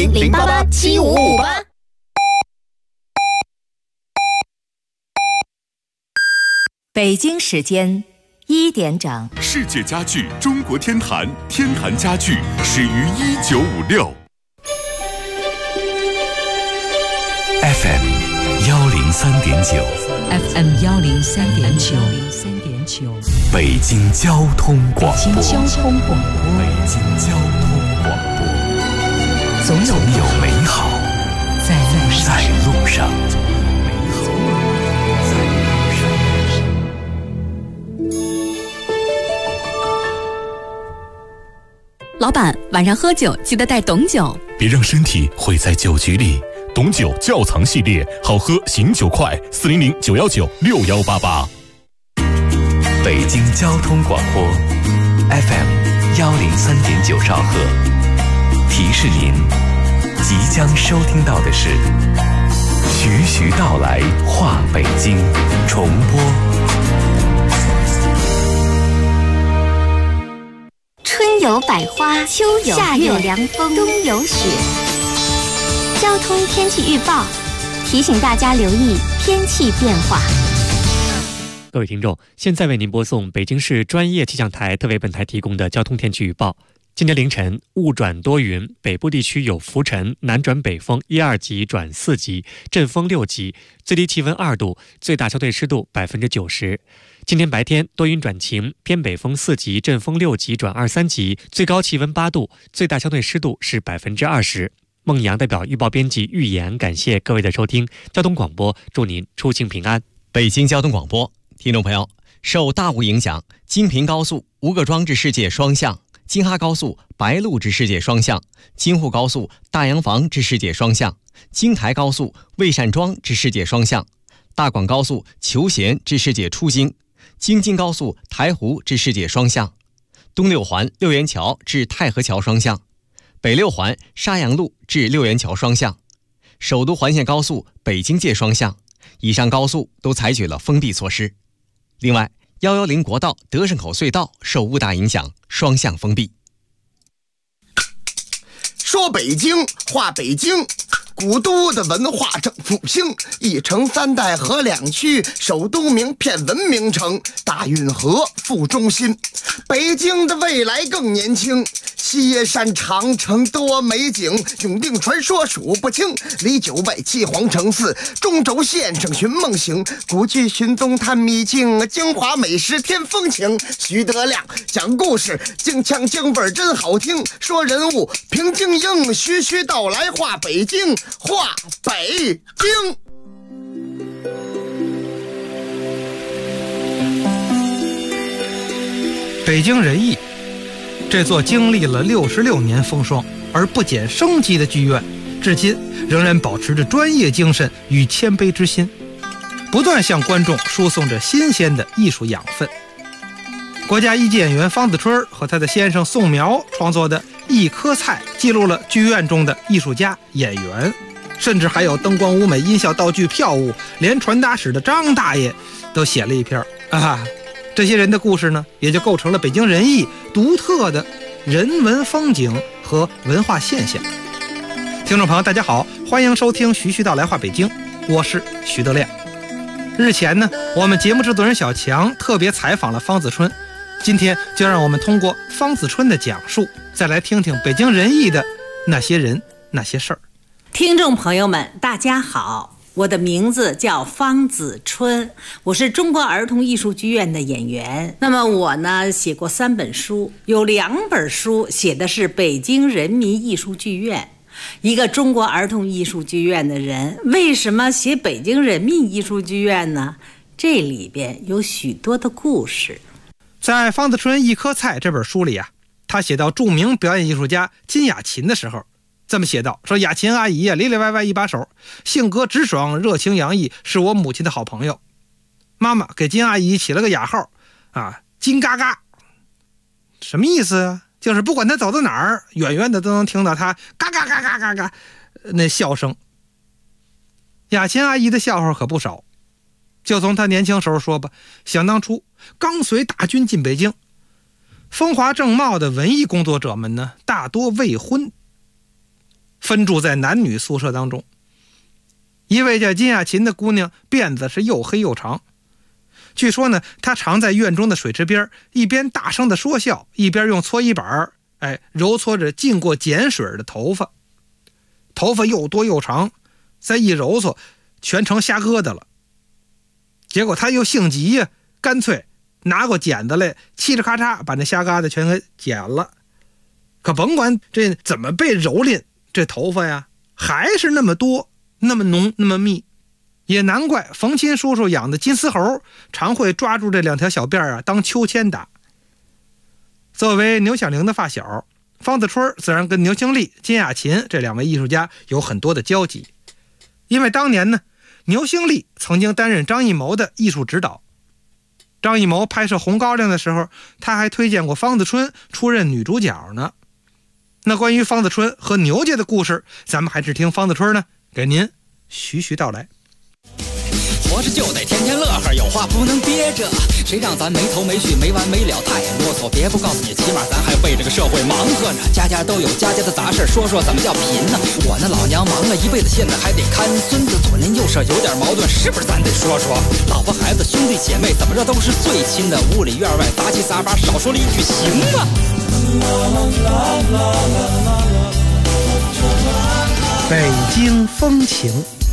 00887558。 北京时间1点整， 世界家具中国天坛，天坛家具始于1956。 FM 103.9 FM 103.9， 北京交通广播。 北京交通广播，总有美好在路上。 老板，晚上喝酒记得带董酒， 别让身体毁在酒局里。董酒窖藏系列，好喝醒酒快，400-919-6188。 北京交通广播 FM 103.9兆赫，提示您，即将收听到的是徐徐道来话北京重播。 春有百花，秋有夏有凉风，冬有雪。交通天气预报提醒大家留意天气变化。 各位听众，现在为您播送北京市专业气象台特为本台提供的交通天气预报。今天凌晨雾转多云，北部地区有浮尘，南转北风1、2级转4级，阵风6级，最低气温2度，最大相对湿度90%。今天白天多云转晴，偏北风4级，阵风6级转2、3级，最高气温8度，最大相对湿度是20%。孟阳代表预报编辑预言，感谢各位的收听。交通广播，祝您出行平安。 北京交通广播，听众朋友，受大雾影响，京平高速吴各庄至世界双向，京哈高速白鹿至世界双向，京沪高速大洋房至世界双向，京台高速魏善庄至世界双向，大广高速求贤至世界出京，京津高速台湖至世界双向，东六环六元桥至太和桥双向，北六环沙洋路至六元桥双向，首都环线高速北京界双向，以上高速都采取了封闭措施。另外，110国道德胜口隧道受雾大影响，双向封闭。 说北京话北京，古都的文化正复兴，一城3代河2区，首都名片文明城，大运河副中心。北京的未来更年轻，西山长城多美景，永定传说数不清，离9外7皇城4，中轴线上寻梦行，古剧寻踪探秘境，京华美食添风情。徐德亮讲故事，京腔京味真好听，说人物评京英，徐徐道来话北京，话北京。 北京人艺，这座经历了66年风霜而不减生机的剧院，至今仍然保持着专业精神与谦卑之心，不断向观众输送着新鲜的艺术养分。国家一级演员方子春和他的先生宋苗创作的《一颗菜》记录了剧院中的艺术家、演员，甚至还有灯光、舞美、音效、道具、票务，连传达室的张大爷都写了一篇这些人的故事呢，也就构成了北京人艺独特的人文风景和文化现象。听众朋友大家好，欢迎收听徐徐道来话北京，我是徐德亮。日前呢，我们节目制作人小强特别采访了方子春，今天就让我们通过方子春的讲述，再来听听北京人艺的那些人那些事儿。 听众朋友们大家好，我的名字叫方子春，我是中国儿童艺术剧院的演员。那么我呢，写过3本书，有2本书写的是北京人民艺术剧院。一个中国儿童艺术剧院的人，为什么写北京人民艺术剧院呢？这里边有许多的故事。 在方子春《一颗菜》这本书里啊，他写到著名表演艺术家金雅琴的时候，这么写道，说雅琴阿姨里里外外一把手，性格直爽，热情洋溢，是我母亲的好朋友。妈妈给金阿姨起了个雅号金嘎嘎。什么意思啊？就是不管她走到哪儿，远远的都能听到她嘎嘎嘎嘎嘎嘎那笑声。雅琴阿姨的笑话可不少，就从她年轻时候说吧，想当初刚随大军进北京，风华正茂的文艺工作者们呢，大多未婚。 分住在男女宿舍当中。一位叫金亚琴的姑娘，辫子是又黑又长。据说呢，她常在院中的水池边，一边大声的说笑，一边用搓衣板揉搓着浸过碱水的头发。头发又多又长，再一揉搓，全成虾疙瘩了。结果她又性急呀，干脆拿过剪子来，嘁哩咔嚓把那虾疙瘩全给剪了。可甭管这怎么被蹂躏，这头发呀还是那么多，那么浓，那么密。也难怪冯钦叔叔养的金丝猴常会抓住这两条小辫当秋千打。作为牛小玲的发小，方子春自然跟牛兴利、金亚琴这两位艺术家有很多的交集。因为当年呢，牛兴利曾经担任张艺谋的艺术指导。张艺谋拍摄《红高粱》的时候，他还推荐过方子春出任女主角呢。那关于方子春和牛家的故事，咱们还是听方子春呢给您徐徐道来。 活着就得天天乐呵，有话不能憋着，谁让咱没头没绪没完没了太啰嗦。别不告诉你，起码咱还为这个社会忙活呢。家家都有家家的杂事，说说怎么叫贫呢？我那老娘忙了一辈子，现在还得看孙子，左邻右舍有点矛盾，是不是咱得说说？老婆孩子兄弟姐妹怎么着都是最亲的，屋里院外杂七杂八，少说了一句行吗？ 北京风情。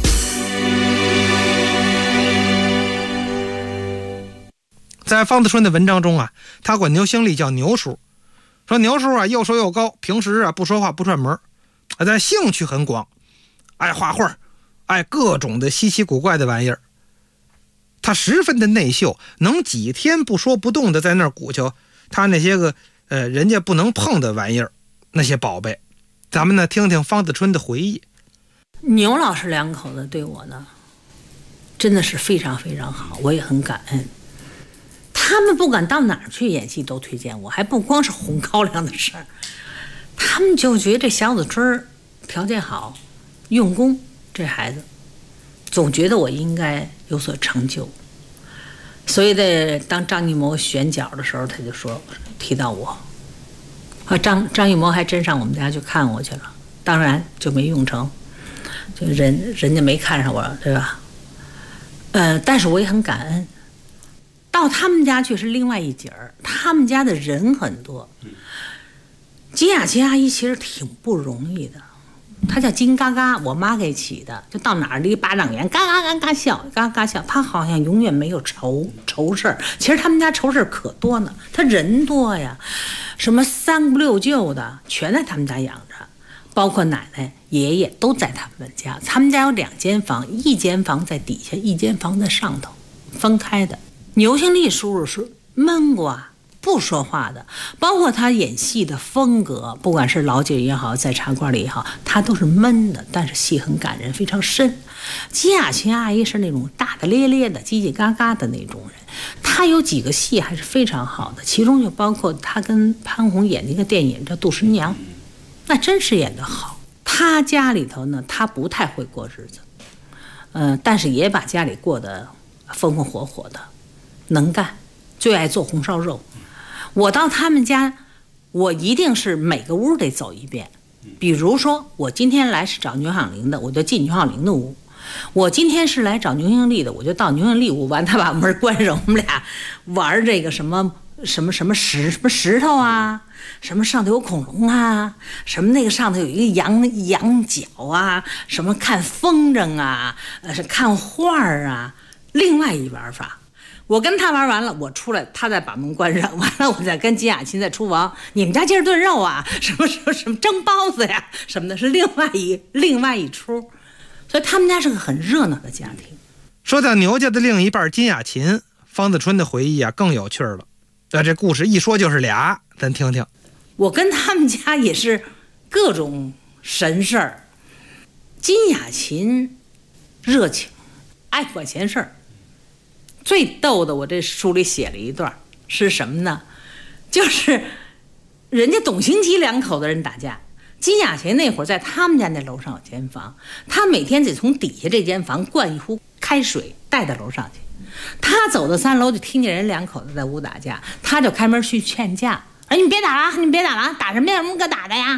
在方子春的文章中他管牛兴利叫牛叔，说牛叔又瘦又高，平时不说话不串门，但兴趣很广，爱画画，爱各种的稀奇古怪的玩意儿。他十分的内秀，能几天不说不动的在那儿鼓秋他那些个人家不能碰的玩意儿，那些宝贝。咱们呢听听方子春的回忆。 牛老师两口子对我呢真的是非常非常好，我也很感恩。他们不管到哪儿去演戏都推荐我，还不光是红高粱的事儿，他们就觉得这小子春条件好，用功，这孩子总觉得我应该有所成就。所以在当张艺谋选角的时候，他就说提到我，张艺谋还真上我们家去看我去了，当然就没用成，就人家没看上我，对吧？但是我也很感恩。到他们家去是另外一景儿，他们家的人很多。金雅琴阿姨其实挺不容易的，她叫金嘎嘎，我妈给起的，就到哪儿离巴掌圆，嘎嘎嘎嘎笑，嘎嘎笑。她好像永远没有愁事儿，其实他们家愁事儿可多呢，她人多呀，什么三姑六舅的全在他们家养着，包括奶奶爷爷都在他们家。他们家有2间房，一间房在底下，一间房在上头，分开的。牛兴利叔叔是闷过不说话的，包括他演戏的风格，不管是老姐也好，在茶馆里也好，他都是闷的，但是戏很感人，非常深。金雅琴阿姨是那种大大咧咧的、叽叽嘎嘎的那种人，她有几个戏还是非常好的，其中就包括她跟潘虹演的一个电影叫《杜十娘》，那真是演得好。她家里头呢，她不太会过日子，但是也把家里过得风风火火的，能干，最爱做红烧肉。我到他们家，我一定是每个屋得走一遍。比如说，我今天来是找牛小玲的，我就进牛小玲的屋；我今天是来找牛兴利的，我就到牛兴利屋。完，他把门关上，我们俩玩这个什么石头啊，什么上头有恐龙啊，什么那个上头有一个羊角啊，什么看风筝啊，是看画啊。另外一玩法。我跟他玩完了，我出来，他再把门关上，完了我再跟金雅琴在厨房，你们家今儿炖肉啊，什么蒸包子呀，什么的，是另外一出，所以他们家是个很热闹的家庭。 说到牛家的另一半金雅琴，方子春的回忆更有趣了。这故事一说就是俩，咱听听。 我跟他们家也是各种神事儿。金雅琴热情，爱管闲事儿。最逗的，我这书里写了一段是什么呢？就是人家董兴基两口子人打架，金雅琴那会儿在他们家那楼上有间房，他每天得从底下这间房灌一壶开水带到楼上去。他走到3楼就听见人两口子在屋打架，他就开门去劝架。哎，你别打了，你别打了，打什么呀？什么可打的呀？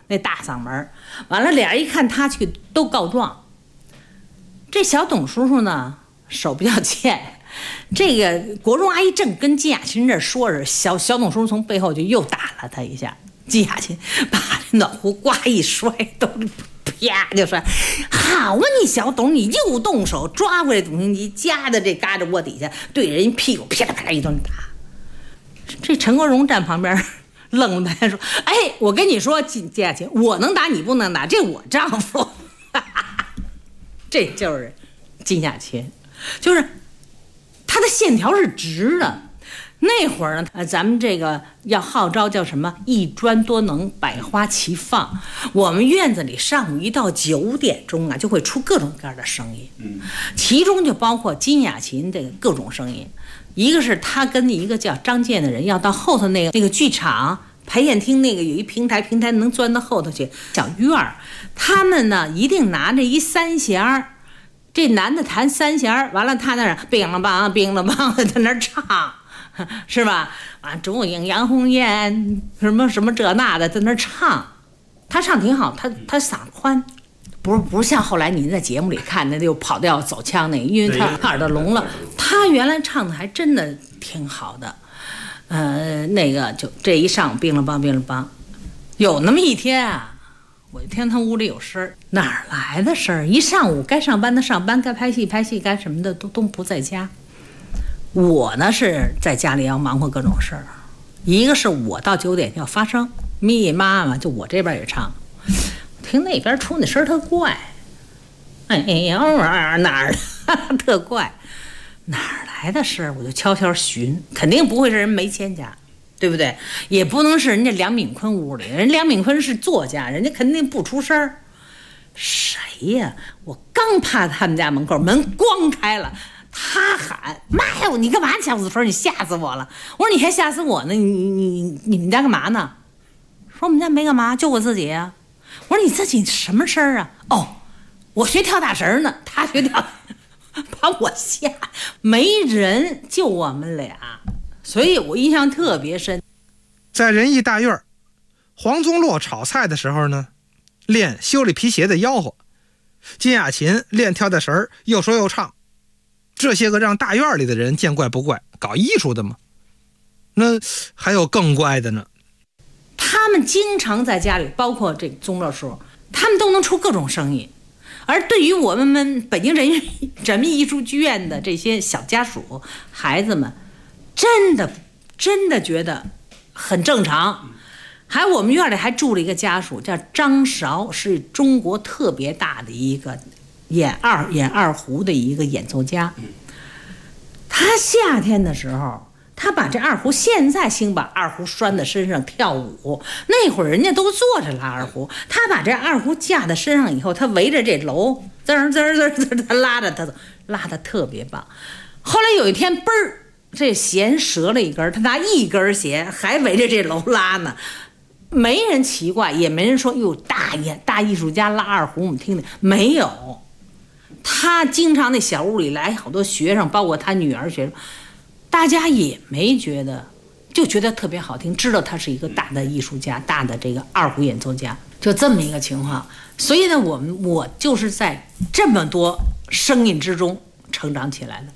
那大嗓门，完了俩人一看他去都告状。这小董叔叔呢手比较欠，这个国荣阿姨正跟金雅琴这说着，小董叔叔从背后就又打了他一下。金雅琴把这暖壶呱一摔，都啪就摔。好啊，你小董，你又动手抓过来董兴吉，夹在这嘎吱窝底下，对人屁股啪啦啪啦一顿打。这陈国荣站旁边愣了，他说：“哎，我跟你说，金雅琴，我能打你不能打，这我丈夫。”这就是金雅琴，就是他的线条是直的。那会儿呢，咱们这个要号召叫什么“一专多能，百花齐放”。我们院子里上午一到9点钟啊，就会出各种各样的声音，其中就包括金雅琴这个各种声音。一个是他跟一个叫张健的人要到后头那个剧场排演厅，那个有一平台能钻到后头去小院儿，他们呢一定拿着一三弦，这男的弹三弦，完了他那儿冰了梆冰了梆的在那儿唱。是吧？啊，烛影杨红艳，什么什么这那的，在那唱，他唱挺好，他嗓宽，不是像后来您在节目里看的又跑调走腔那个，因为他耳朵聋了。他原来唱的还真的挺好的，那个就这一上冰了梆冰了梆，有那么一天啊，我就听他屋里有声儿，哪儿来的声儿？一上午该上班的上班，该拍戏拍戏，该什么的都不在家。我呢是在家里要忙活各种事儿，一个是我到9点要发声，咪妈妈就我这边也唱，听那边出那声特怪，哎呀哪儿特怪，哪儿来的声？我就悄悄寻，肯定不会是人梅谦家，对不对？也不能是人家梁敏坤屋里，人梁敏坤是作家，人家肯定不出声。谁呀？我刚趴他们家门口，门咣开了。他喊：“妈呀！你干嘛小子风？你吓死我了！”我说：“你还吓死我呢！你们家干嘛呢？”说：“我们家没干嘛，就我自己呀。”我说：“你自己什么声啊？”哦，我学跳大绳呢，他学跳，把我吓，没人，就我们俩，所以我印象特别深。 在仁义大院，黄宗洛炒菜的时候呢，练修理皮鞋的吆喝；金雅琴练跳大绳，又说又唱。这些个让大院里的人见怪不怪，搞艺术的嘛。那还有更怪的呢。 他们经常在家里，包括这个宗洛叔，他们都能出各种声音。而对于我们北京人民艺术剧院的这些小家属孩子们，真的觉得很正常。还有我们院里还住了一个家属叫张韶，是中国特别大的一个演二胡的一个演奏家。他夏天的时候，他把这二胡，现在兴把二胡拴在身上跳舞，那会儿人家都坐着拉二胡，他把这二胡架在身上以后，他围着这楼滋儿滋儿滋儿滋儿，他拉着他走，拉得特别棒。后来有一天嘣儿，这弦折了一根，他拿一根弦还围着这楼拉呢。没人奇怪，也没人说哟大艺术家拉二胡，我们听听没有。他经常那小屋里来好多学生，包括他女儿学生，大家也没觉得，就觉得特别好听，知道他是一个大的艺术家，大的这个二胡演奏家，就这么一个情况。所以呢，我就是在这么多声音之中成长起来的。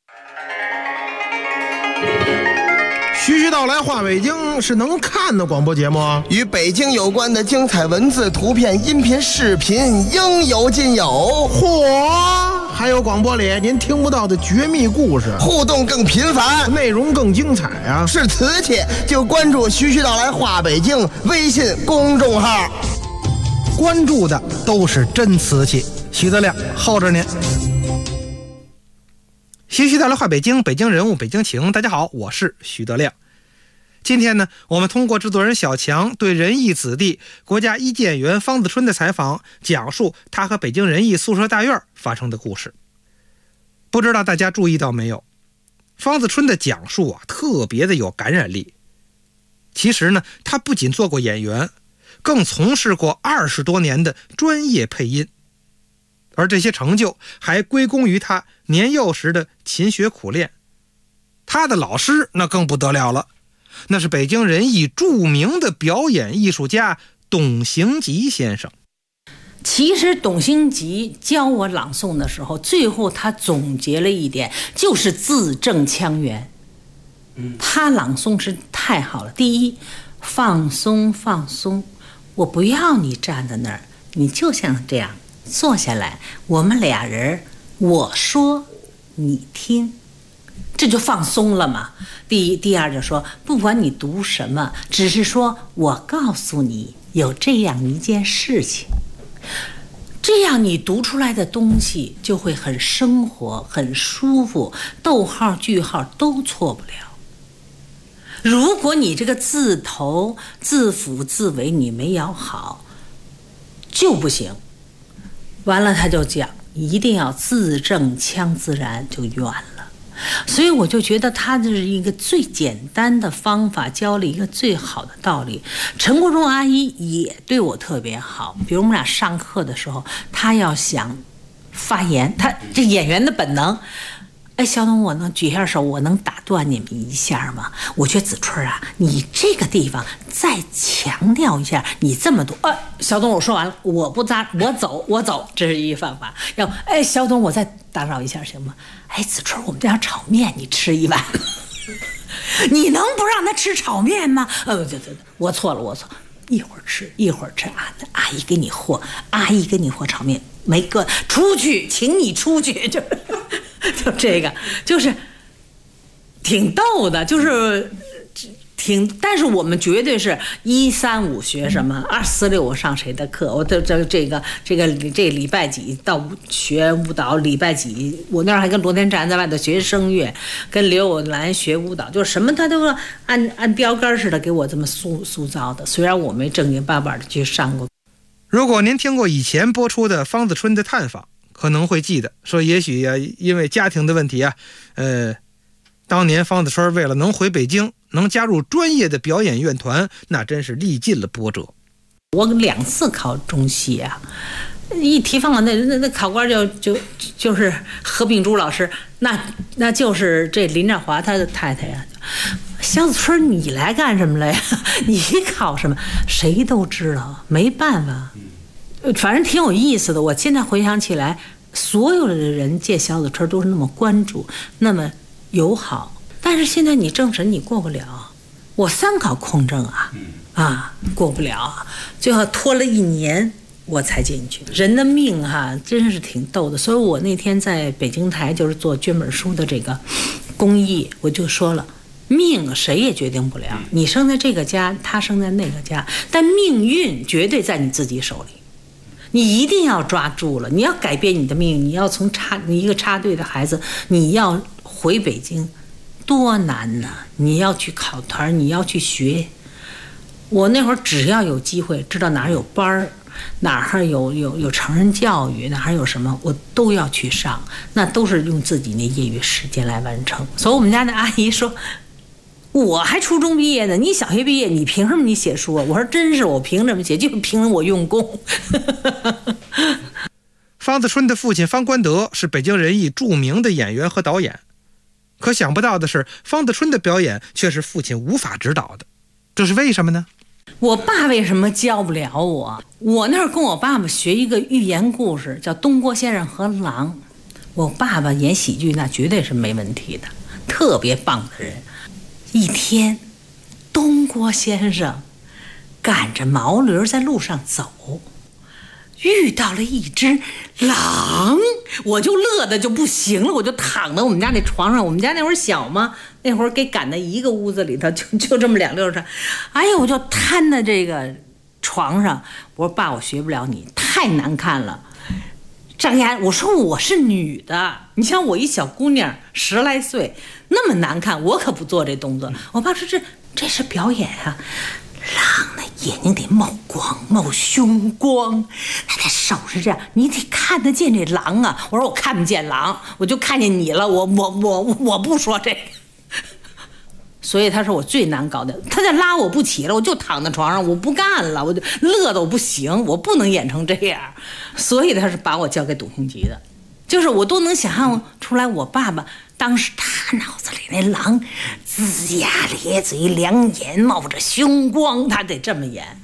徐徐道来话北京是能看的广播节目啊， 与北京有关的精彩文字、图片、音频、视频应有尽有。 嚯，还有广播里您听不到的绝密故事， 互动更频繁， 内容更精彩啊！ 是瓷器就关注徐徐道来话北京微信公众号， 关注的都是真瓷器。徐德亮候着您。徐徐道来话北京，北京人物，北京情。大家好，我是徐德亮。今天呢，我们通过制作人小强对仁义子弟国家一级演员方子春的采访，讲述他和北京仁义宿舍大院发生的故事。不知道大家注意到没有，方子春的讲述啊，特别的有感染力。其实呢，他不仅做过演员，更从事过20多年的专业配音，而这些成就还归功于他年幼时的勤学苦练。他的老师那更不得了了，那是北京仁义著名的表演艺术家董行吉先生。 其实董行吉教我朗诵的时候，最后他总结了一点，就是字正腔圆。他朗诵是太好了。第一，放松放松，我不要你站在那儿，你就像这样坐下来，我们俩人，我说你听，这就放松了嘛。第一，第二就说，不管你读什么，只是说我告诉你有这样一件事情，这样你读出来的东西就会很生活，很舒服，逗号句号都错不了。如果你这个字头、字辅、字尾你没咬好，就不行。完了他就讲，一定要字正腔自然，就圆了。所以我就觉得他这是一个最简单的方法，教了一个最好的道理。陈国忠阿姨也对我特别好，比如我们俩上课的时候，他要想发言，他这演员的本能。哎，小董，我能举一下手，我能打断你们一下吗？我觉得子春啊，你这个地方再强调一下，你这么多。小董，我说完了，我不扎，我走，这是一方法。哎，小董，我再打扰一下行吗？哎，子春，我们家炒面，你吃一碗。你能不让他吃炒面吗？对，我错了，一会儿吃啊！阿姨给你和炒面，没个出去，请你出去就这个，就是挺逗的，就是但是我们绝对是1、3、5学什么，2、4、6我上谁的课，我的这礼拜几到学舞蹈，礼拜几我那儿还跟罗天占在外头学声乐，跟刘友兰学舞蹈，就是什么他都按标杆似的给我这么塑造的。虽然我没正经八百的去上过。 如果您听过以前播出的方子春的探访，可能会记得说，也许因为家庭的问题当年方子春为了能回北京，能加入专业的表演乐团，那真是历尽了波折。 我2次考中戏啊，一提方那考官就是何秉珠老师，那就是这林兆华他的太太呀。小子春，你来干什么来呀？你考什么？谁都知道，没办法。反正挺有意思的。我现在回想起来，所有的人见小子春都是那么关注，那么友好。但是现在你政审你过不了，我3考空政过不了，最后拖了1年我才进去。人的命真是挺逗的。所以我那天在北京台就是做捐本书的这个公益，我就说了，命谁也决定不了，你生在这个家，他生在那个家，但命运绝对在你自己手里。你一定要抓住了，你要改变你的命运，你要从一个插队的孩子，你要回北京，多难呐！你要去考团，你要去学。我那会儿只要有机会，知道哪儿有班儿，哪儿有成人教育，哪儿有什么，我都要去上，那都是用自己那业余时间来完成。所以我们家的阿姨说，我还初中毕业呢，你小学毕业，你凭什么你写书啊？我说真是，我凭什么写？就凭我用功。 方子春的父亲方官德是北京人艺著名的演员和导演，可想不到的是，方子春的表演却是父亲无法指导的，这是为什么呢？ 我爸为什么教不了我？我那儿跟我爸爸学一个寓言故事，叫《东郭先生和狼》。我爸爸演喜剧那绝对是没问题的，特别棒的人。一天，东郭先生赶着毛驴在路上走，遇到了一只狼，我就乐得就不行了，我就躺在我们家那床上。我们家那会儿小嘛，那会儿给赶在一个屋子里头，就这么2溜床。哎呀，我就瘫在这个床上。我说爸，我学不了你，太难看了。张牙，我说我是女的，你像我一小姑娘10来岁，那么难看，我可不做这动作。我爸说这是表演啊。狼的眼睛得冒光，冒凶光，他的手是这样，你得看得见这狼啊。我说我看不见狼，我就看见你了，我不说这个。所以他说我最难搞的，他在拉我不起了，我就躺在床上，我不干了，我就乐得我不行，我不能演成这样。所以他是把我交给董行吉的，就是我都能想象出来，我爸爸当时他脑子里那狼龇牙咧嘴，两眼冒着凶光，他得这么演。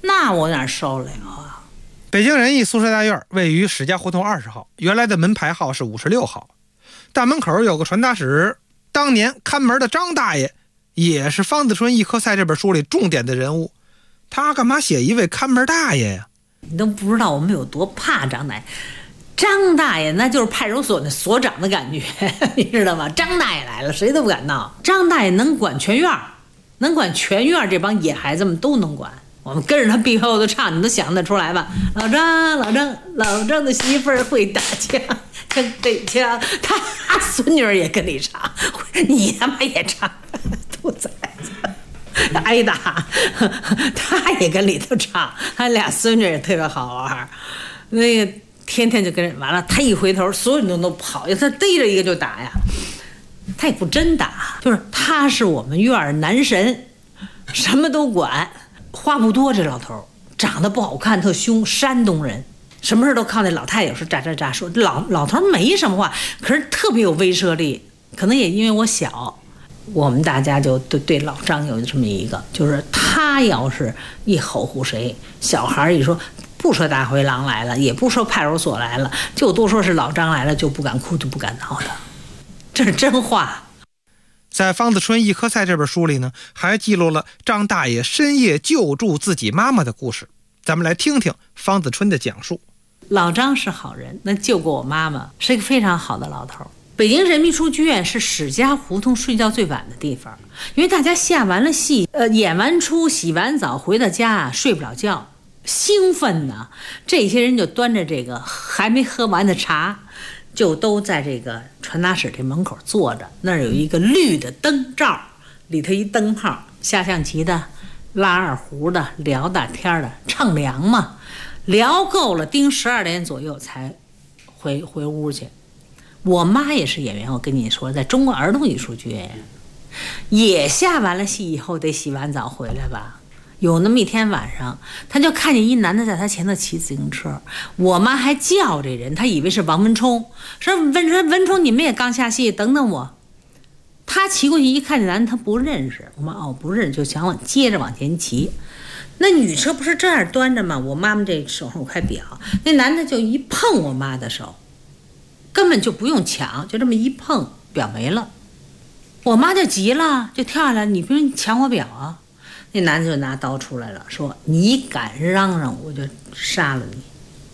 那我哪受了啊？ 北京人艺宿舍大院位于史家胡同20号，原来的门牌号是56号。大门口有个传达室，当年看门的张大爷也是方子春一棵菜这本书里重点的人物。他干嘛写一位看门大爷呀？ 你都不知道我们有多怕张大爷。张大爷那就是派出所的所长的感觉，你知道吗？张大爷来了，谁都不敢闹。张大爷能管全院，能管全院这帮野孩子们都能管。我们跟着他闭后头唱，你都想得出来吧？老张，老张，老张的媳妇儿会打枪，枪对枪，他孙女儿也跟你唱，你他妈也唱，兔崽子。挨打，他也跟里头唱，他俩孙女也特别好玩，那个天天就跟人完了。他一回头，所有人都跑，他逮着一个就打呀。他也不真打，就是他是我们院男神，什么都管。话不多，这老头长得不好看，特凶，山东人，什么事都靠那老太太有时喳喳喳说。老头没什么话，可是特别有威慑力。可能也因为我小。我们大家就对老张有这么一个，就是他要是一吼唬谁，小孩一说不说大灰狼来了，也不说派出所来了，就都说是老张来了，就不敢哭，就不敢闹的，这是真话。 在方子春一棵菜这本书里呢，还记录了张大爷深夜救助自己妈妈的故事。咱们来听听方子春的讲述。 老张是好人，那救过我妈妈，是一个非常好的老头。北京人民艺术剧院是史家胡同睡觉最晚的地方，因为大家下完了戏，演完出，洗完澡回到家睡不了觉，兴奋呢。这些人就端着这个还没喝完的茶，就都在这个传达室这门口坐着。那儿有一个绿的灯罩，里头一灯泡，下象棋的，拉二胡的，聊大天的，乘凉嘛，聊够了，盯12点左右才回屋去。我妈也是演员，我跟你说，在中国儿童艺术剧院也下完了戏以后得洗完澡回来吧。有那么一天晚上，他就看见一男的在他前头骑自行车，我妈还叫这人，他以为是王文冲，说文冲你们也刚下戏，等等我。他骑过去一看这男的，他不认识。我妈不认识，就想接着往前骑。那女车不是这样端着吗？我妈妈这手上有块表，那男的就一碰我妈的手，根本就不用抢，就这么一碰，表没了。我妈就急了，就跳下来，你不是抢我表啊？那男的就拿刀出来了，说你敢嚷嚷，我就杀了你。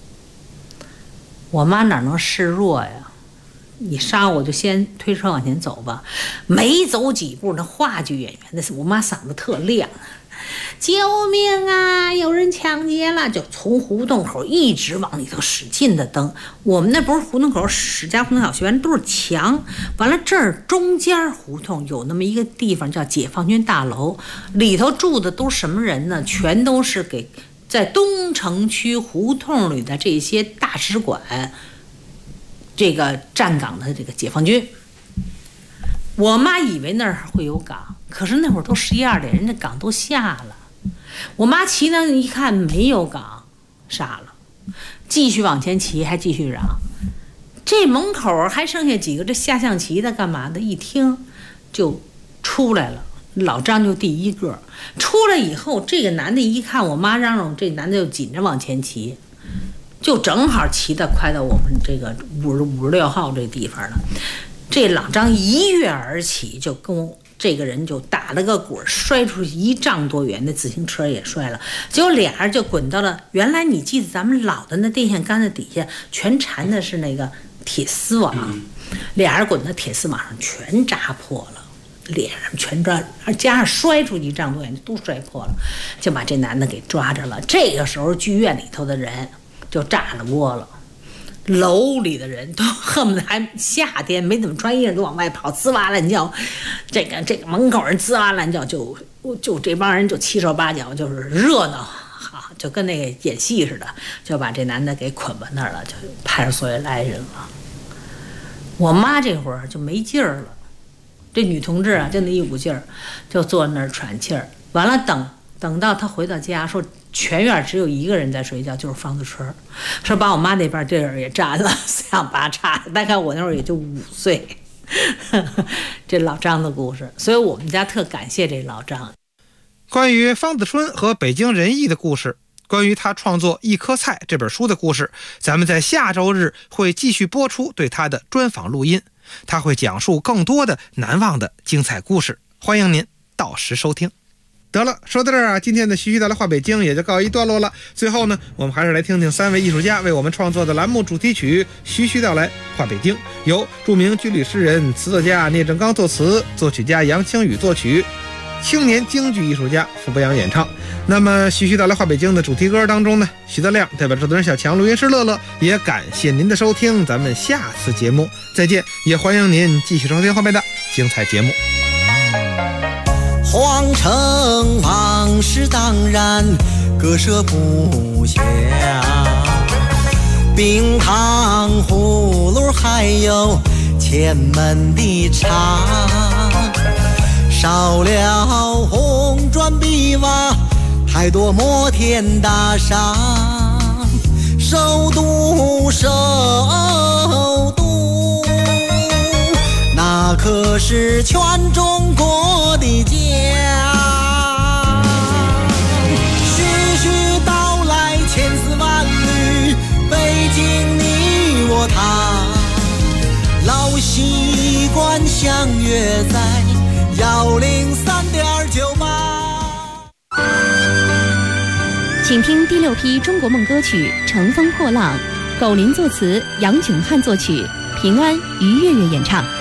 我妈哪能示弱呀？你杀我就先推车往前走吧。没走几步，那话剧演员的我妈嗓子特亮，救命啊！有人抢劫了！就从胡同口一直往里头使劲的蹬。我们那不是胡同口，史家胡同小学院都是墙。完了这儿中间胡同有那么一个地方叫解放军大楼，里头住的都什么人呢？全都是给在东城区胡同里的这些大使馆这个站岗的这个解放军。我妈以为那儿会有岗，可是那会儿都11、12点，人家岗都下了。我妈骑那一看没有岗，傻了，继续往前骑，还继续嚷。这门口还剩下几个这下象棋的干嘛的，一听就出来了。老张就第一个出来以后，这个男的一看我妈嚷嚷，这男的就紧着往前骑，就正好骑得快到我们这个56号这地方了。这老张一跃而起，就跟我这个人就打了个滚，摔出去1丈多远，那自行车也摔了。结果俩人就滚到了原来你记得咱们老的那电线杆子底下全缠的是那个铁丝网，俩人滚到铁丝网上全扎破了，脸上全扎，加上摔出1丈多远都摔破了，就把这男的给抓着了。这个时候剧院里头的人就炸了窝了。楼里的人都恨不得还夏天没怎么穿衣裳都往外跑，吱哇乱叫。这个门口人吱哇乱叫，就这帮人就七手八脚，就是热闹，好就跟那个演戏似的，就把这男的给捆到那儿了，就派出所也来人了。我妈这会儿就没劲儿了，这女同志啊，就那一股劲儿，就坐那儿喘气儿。完了等到她回到家，说全院只有一个人在睡觉，就是方子春，说把我妈那边这人也占了，4仰8叉。大概我那会儿也就5岁。这老张的故事，所以我们家特感谢这老张。 关于方子春和北京人艺的故事， 关于他创作《一颗菜》这本书的故事，咱们在下周日会继续播出对他的专访录音，他会讲述更多的难忘的精彩故事，欢迎您到时收听。得了，说到这儿啊，今天的徐徐道来话北京也就告一段落了。最后呢，我们还是来听听3位艺术家为我们创作的栏目主题曲《徐徐道来话北京》，由著名军旅诗人、词作家聂正刚作词，作曲家杨清宇作曲，青年京剧艺术家傅博洋演唱。那么徐徐道来话北京的主题歌当中呢，徐德亮代表制作人小强、录音师乐乐，也感谢您的收听，咱们下次节目再见，也欢迎您继续收听后面的精彩节目。 皇城往事当然割舍不下，冰糖葫芦还有前门的茶，少了红砖碧瓦，太多摩天大厦，首都那可是全中国的家。徐徐道来千丝万缕，北京你我他，老习惯相约在103.98。 请听第6批中国梦歌曲《乘风破浪》，苟林作词，杨炯汉作曲，平安、于月月演唱。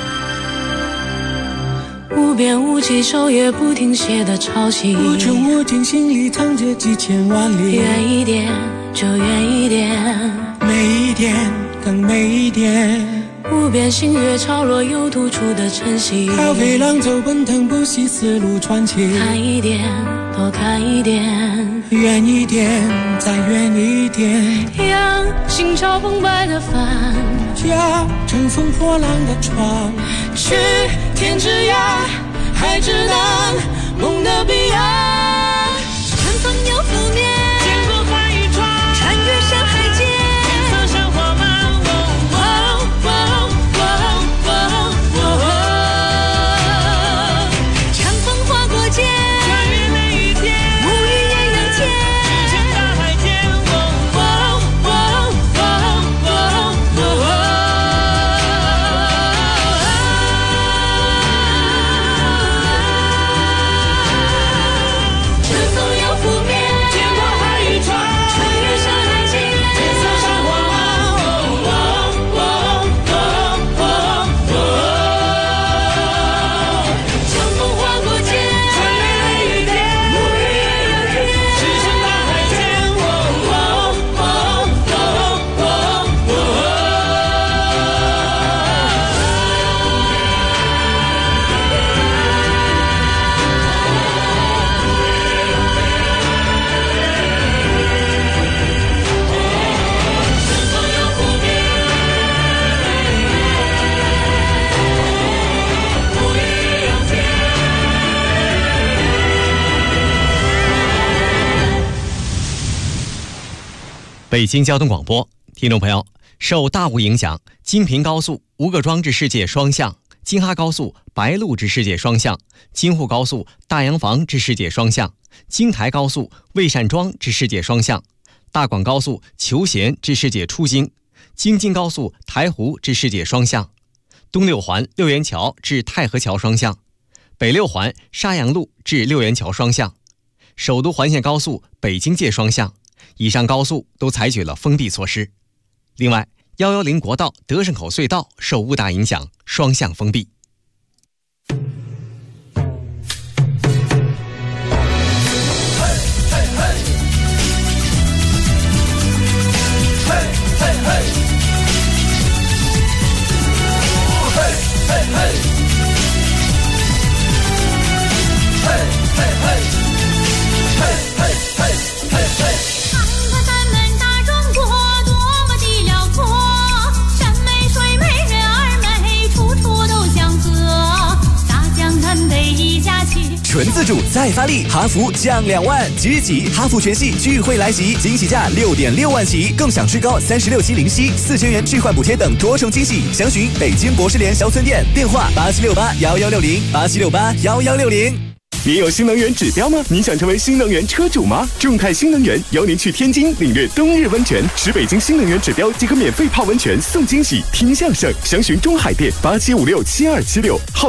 无边无际，手也不停歇的潮汐，无穷无尽，心里藏着几千万里。远一点就远一点，美一点更美一点。无边星月潮落，有突出的晨曦。涛飞浪走，奔腾不息，丝路传奇。看一点，多看一点，远一点，再远一点。让心潮澎湃的帆，驾乘风破浪的船，去天之涯，海之南，梦的彼岸。乘风又覆面，见过海与船，穿越山海间，天色山花满。长风划过肩，穿越每一天，沐浴艳阳间，只见大海间。 北京交通广播，听众朋友，受大雾影响，京平高速吴各庄至世界双向、京哈高速白鹿至世界双向、京沪高速大洋房至世界双向、京台高速魏善庄至世界双向、大广高速求贤至世界出京、京津高速台湖至世界双向、东六环六元桥至太和桥双向、北六环沙洋路至六元桥双向、首都环线高速北京界双向。以上高速都采取了封闭措施。另外，110国道德胜口隧道受雾大影响，双向封闭。 纯自主再发力，哈弗降2万，即集哈弗全系聚会来袭，惊喜价6.6万起，更享最高36期零息，4000元置换补贴等多重惊喜。详询北京博士联销村店，电话87681160，87681160。 您有新能源指标吗？您想成为新能源车主吗？众泰新能源邀您去天津领略冬日温泉，持北京新能源指标即可免费泡温泉送惊喜，听相声，详询中海店87567276号。